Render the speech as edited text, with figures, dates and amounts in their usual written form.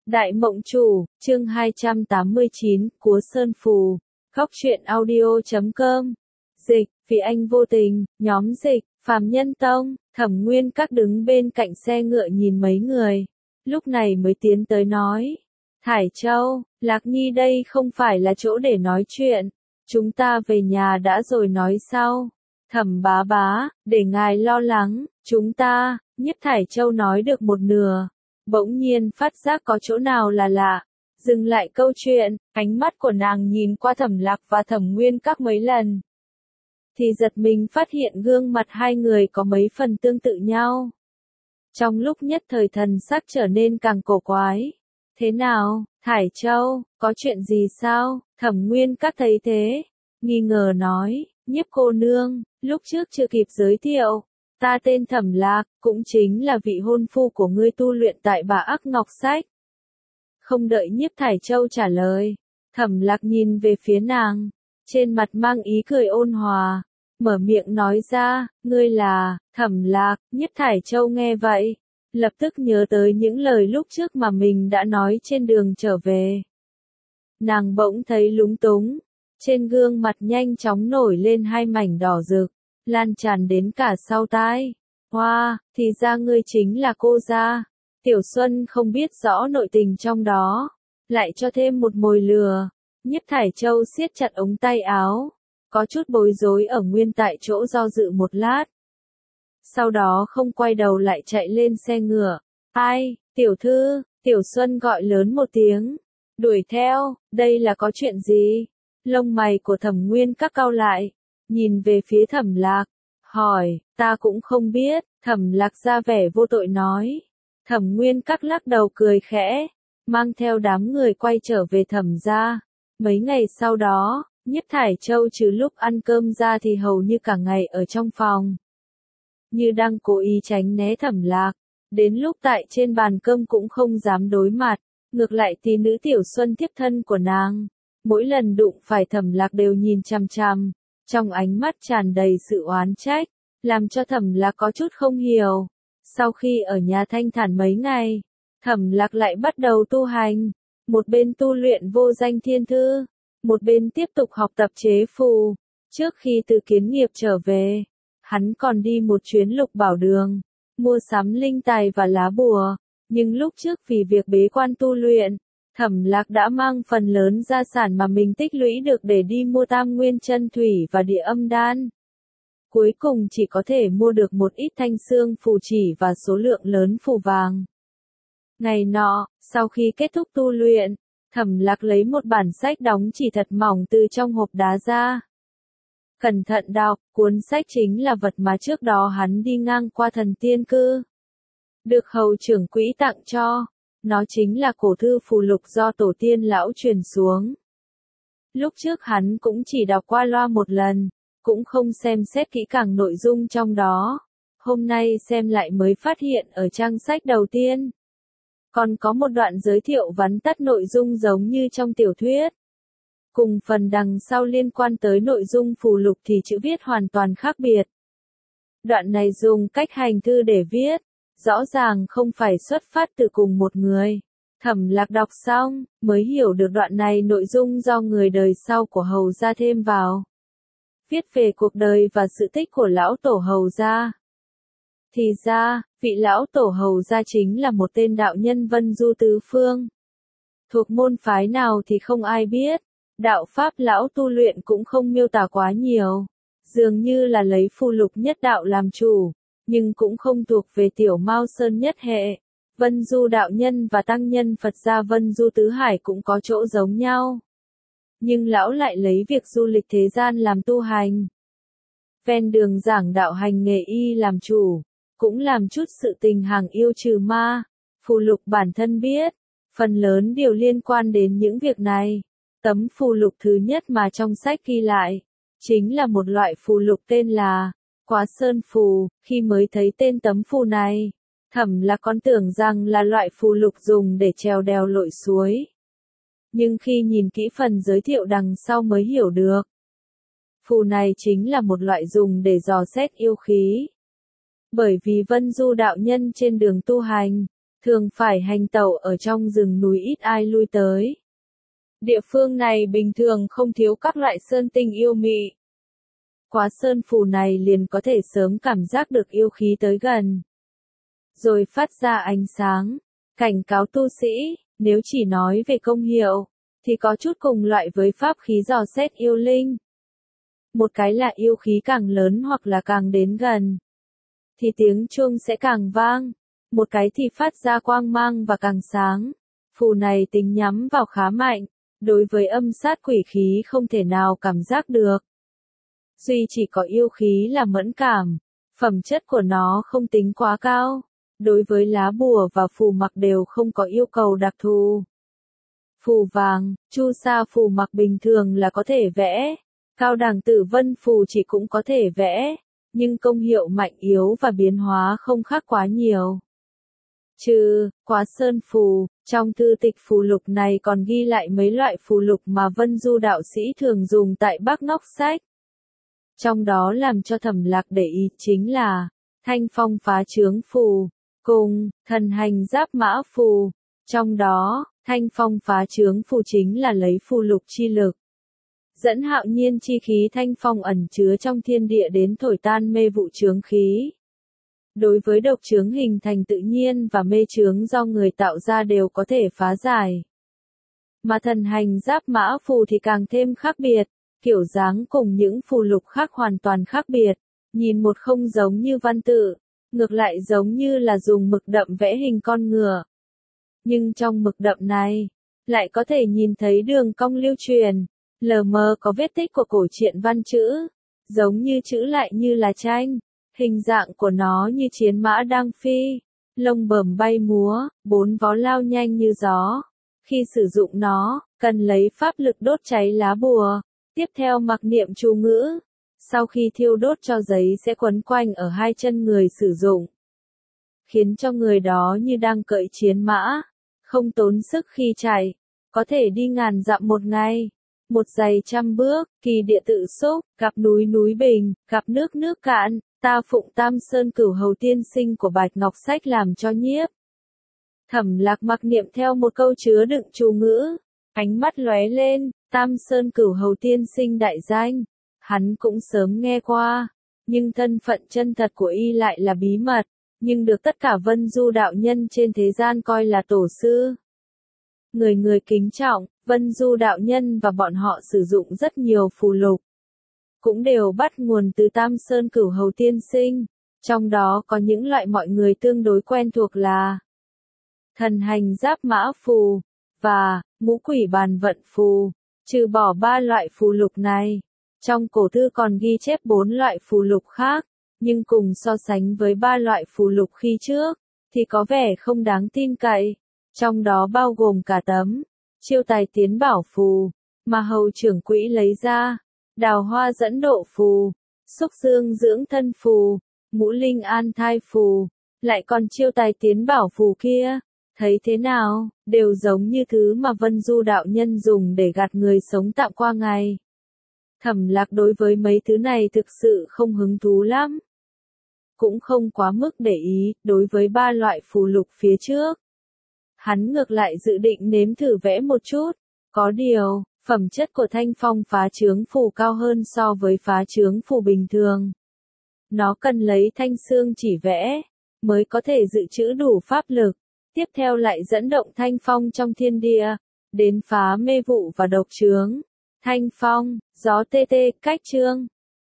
Đại Mộng Chủ, chương 289, Cúa Sơn Phù, Góc truyện audio.com. Dịch, vì anh vô tình, nhóm dịch, Phàm Nhân Tông, Thẩm Nguyên Các đứng bên cạnh xe ngựa nhìn mấy người. Lúc này mới tiến tới nói. Thải Châu, Lạc Nhi đây không phải là chỗ để nói chuyện. Chúng ta về nhà đã rồi nói sau. Thẩm bá bá, để ngài lo lắng, chúng ta, Nhiếp Thải Châu nói được một nửa. Bỗng nhiên phát giác có chỗ nào là lạ. Dừng lại câu chuyện, ánh mắt của nàng nhìn qua Thẩm Lạc và Thẩm Nguyên Các mấy lần. Thì giật mình phát hiện gương mặt hai người có mấy phần tương tự nhau. Trong lúc nhất thời thần sắc trở nên càng cổ quái. Thế nào, Thải Châu, có chuyện gì sao? Thẩm Nguyên Các thấy thế, nghi ngờ nói, Nhiếp cô nương, lúc trước chưa kịp giới thiệu. Ta tên Thẩm Lạc, cũng chính là vị hôn phu của ngươi tu luyện tại Bà Ác Ngọc Sách. Không đợi Nhiếp Thải Châu trả lời, Thẩm Lạc nhìn về phía nàng, trên mặt mang ý cười ôn hòa, mở miệng nói ra, ngươi là, Thẩm Lạc. Nhiếp Thải Châu nghe vậy, lập tức nhớ tới những lời lúc trước mà mình đã nói trên đường trở về. Nàng bỗng thấy lúng túng, trên gương mặt nhanh chóng nổi lên hai mảnh đỏ rực, lan tràn đến cả sau tai. Hoa, thì ra ngươi chính là cô gia. Tiểu Xuân không biết rõ nội tình trong đó, lại cho thêm một mồi lừa. Nhiếp Thải Châu siết chặt ống tay áo, có chút bối rối ở nguyên tại chỗ do dự một lát. Sau đó không quay đầu lại chạy lên xe ngựa. Ai, tiểu thư, Tiểu Xuân gọi lớn một tiếng, đuổi theo, đây là có chuyện gì? Lông mày của Thẩm Nguyên Các cau lại, nhìn về phía Thẩm Lạc, hỏi, ta cũng không biết. Thẩm Lạc ra vẻ vô tội nói. Thẩm Nguyên Các lắc đầu cười khẽ, mang theo đám người quay trở về Thẩm gia. Mấy ngày sau đó, Nhiếp Thải Châu trừ lúc ăn cơm ra thì hầu như cả ngày ở trong phòng. Như đang cố ý tránh né Thẩm Lạc, đến lúc tại trên bàn cơm cũng không dám đối mặt, ngược lại tí nữ Tiểu Xuân tiếp thân của nàng. Mỗi lần đụng phải Thẩm Lạc đều nhìn chằm chằm, trong ánh mắt tràn đầy sự oán trách, làm cho Thẩm Lạc có chút không hiểu. Sau khi ở nhà thanh thản mấy ngày, Thẩm Lạc lại bắt đầu tu hành, một bên tu luyện vô danh thiên thư, một bên tiếp tục học tập chế phù. Trước khi từ Kiến Nghiệp trở về, hắn còn đi một chuyến Lục Bảo Đường, mua sắm linh tài và lá bùa, nhưng lúc trước vì việc bế quan tu luyện, Thẩm Lạc đã mang phần lớn gia sản mà mình tích lũy được để đi mua Tam Nguyên Chân Thủy và Địa Âm Đan. Cuối cùng chỉ có thể mua được một ít thanh xương phù chỉ và số lượng lớn phù vàng. Ngày nọ, sau khi kết thúc tu luyện, Thẩm Lạc lấy một bản sách đóng chỉ thật mỏng từ trong hộp đá ra. Cẩn thận đọc, cuốn sách chính là vật mà trước đó hắn đi ngang qua Thần Tiên Cư, được hầu trưởng quỹ tặng cho. Nó chính là cổ thư phù lục do tổ tiên lão truyền xuống. Lúc trước hắn cũng chỉ đọc qua loa một lần, cũng không xem xét kỹ càng nội dung trong đó. Hôm nay xem lại mới phát hiện ở trang sách đầu tiên, còn có một đoạn giới thiệu vắn tắt nội dung giống như trong tiểu thuyết. Cùng phần đằng sau liên quan tới nội dung phù lục thì chữ viết hoàn toàn khác biệt. Đoạn này dùng cách hành thư để viết, rõ ràng không phải xuất phát từ cùng một người. Thẩm Lạc đọc xong, mới hiểu được đoạn này nội dung do người đời sau của Hầu gia thêm vào. Viết về cuộc đời và sự tích của lão tổ Hầu gia. Thì ra, vị lão tổ Hầu gia chính là một tên đạo nhân Vân Du tứ phương. Thuộc môn phái nào thì không ai biết, đạo pháp lão tu luyện cũng không miêu tả quá nhiều. Dường như là lấy phù lục nhất đạo làm chủ, nhưng cũng không thuộc về Tiểu Mao Sơn nhất hệ. Vân Du đạo nhân và tăng nhân Phật gia Vân Du tứ hải cũng có chỗ giống nhau. Nhưng lão lại lấy việc du lịch thế gian làm tu hành. Ven đường giảng đạo hành nghề y làm chủ, cũng làm chút sự tình hàng yêu trừ ma. Phù lục bản thân biết, phần lớn điều liên quan đến những việc này. Tấm phù lục thứ nhất mà trong sách ghi lại, chính là một loại phù lục tên là Quá Sơn Phù. Khi mới thấy tên tấm phù này, Thẩm Lạc còn tưởng rằng là loại phù lục dùng để trèo đèo lội suối. Nhưng khi nhìn kỹ phần giới thiệu đằng sau mới hiểu được. Phù này chính là một loại dùng để dò xét yêu khí. Bởi vì Vân Du đạo nhân trên đường tu hành, thường phải hành tẩu ở trong rừng núi ít ai lui tới. Địa phương này bình thường không thiếu các loại sơn tinh yêu mị. Qua sơn phù này liền có thể sớm cảm giác được yêu khí tới gần, rồi phát ra ánh sáng, cảnh cáo tu sĩ, nếu chỉ nói về công hiệu, thì có chút cùng loại với pháp khí dò xét yêu linh. Một cái là yêu khí càng lớn hoặc là càng đến gần, thì tiếng chuông sẽ càng vang, một cái thì phát ra quang mang và càng sáng. Phù này tính nhắm vào khá mạnh, đối với âm sát quỷ khí không thể nào cảm giác được. Duy chỉ có yêu khí là mẫn cảm, phẩm chất của nó không tính quá cao. Đối với lá bùa và phù mặc đều không có yêu cầu đặc thù. Phù vàng, chu sa phù mặc bình thường là có thể vẽ, cao đẳng tử vân phù chỉ cũng có thể vẽ, nhưng công hiệu mạnh yếu và biến hóa không khác quá nhiều. Trừ Quá Sơn phù, trong thư tịch phù lục này còn ghi lại mấy loại phù lục mà Vân Du đạo sĩ thường dùng tại Bắc Ngọc Sách. Trong đó làm cho Thẩm Lạc để ý chính là Thanh Phong phá chướng phù, cùng Thần hành giáp mã phù. Trong đó, Thanh Phong phá chướng phù chính là lấy phù lục chi lực, dẫn hạo nhiên chi khí thanh phong ẩn chứa trong thiên địa đến thổi tan mê vụ chướng khí. Đối với độc chướng hình thành tự nhiên và mê chướng do người tạo ra đều có thể phá giải. Mà thần hành giáp mã phù thì càng thêm khác biệt, kiểu dáng cùng những phù lục khác hoàn toàn khác biệt, nhìn một không giống như văn tự, ngược lại giống như là dùng mực đậm vẽ hình con ngựa. Nhưng trong mực đậm này, lại có thể nhìn thấy đường cong lưu truyền, lờ mờ có vết tích của cổ truyện văn chữ, giống như chữ lại như là tranh, hình dạng của nó như chiến mã đang phi, lông bờm bay múa, bốn vó lao nhanh như gió. Khi sử dụng nó, cần lấy pháp lực đốt cháy lá bùa, tiếp theo mặc niệm chú ngữ, sau khi thiêu đốt cho giấy sẽ quấn quanh ở hai chân người sử dụng, khiến cho người đó như đang cởi chiến mã, không tốn sức khi chạy, có thể đi ngàn dặm một ngày, một giày 100 bước, kỳ địa tự xúc, gặp núi núi bình, gặp nước nước cạn, ta phụng Tam Sơn Cửu Hầu tiên sinh của Bạch Ngọc Sách làm cho nhiếp. Thẩm Lạc mặc niệm theo một câu chứa đựng chú ngữ, ánh mắt lóe lên, Tam Sơn Cửu Hầu tiên sinh đại danh, hắn cũng sớm nghe qua, nhưng thân phận chân thật của y lại là bí mật, nhưng được tất cả Vân Du đạo nhân trên thế gian coi là tổ sư. Người người kính trọng, Vân Du đạo nhân và bọn họ sử dụng rất nhiều phù lục, cũng đều bắt nguồn từ Tam Sơn Cửu Hầu tiên sinh, trong đó có những loại mọi người tương đối quen thuộc là Thần hành giáp mã phù và Ngũ quỷ bàn vận phù. Trừ bỏ 3 loại phù lục này, trong cổ thư còn ghi chép 4 loại phù lục khác, nhưng cùng so sánh với 3 loại phù lục khi trước, thì có vẻ không đáng tin cậy, trong đó bao gồm cả tấm chiêu tài tiến bảo phù, mà hầu trưởng quỹ lấy ra, đào hoa dẫn độ phù, xúc dương dưỡng thân phù, ngũ linh an thai phù, lại còn chiêu tài tiến bảo phù kia. Thấy thế nào, đều giống như thứ mà Vân Du đạo nhân dùng để gạt người sống tạm qua ngày. Thẩm Lạc đối với mấy thứ này thực sự không hứng thú lắm. Cũng không quá mức để ý, đối với 3 loại phù lục phía trước. Hắn ngược lại dự định nếm thử vẽ một chút, có điều, phẩm chất của Thanh Phong phá chướng phù cao hơn so với phá chướng phù bình thường. Nó cần lấy thanh xương chỉ vẽ, mới có thể dự trữ đủ pháp lực. Tiếp theo lại dẫn động thanh phong trong thiên địa, đến phá mê vụ và độc chướng. Thanh phong, gió tê tê, cách chương.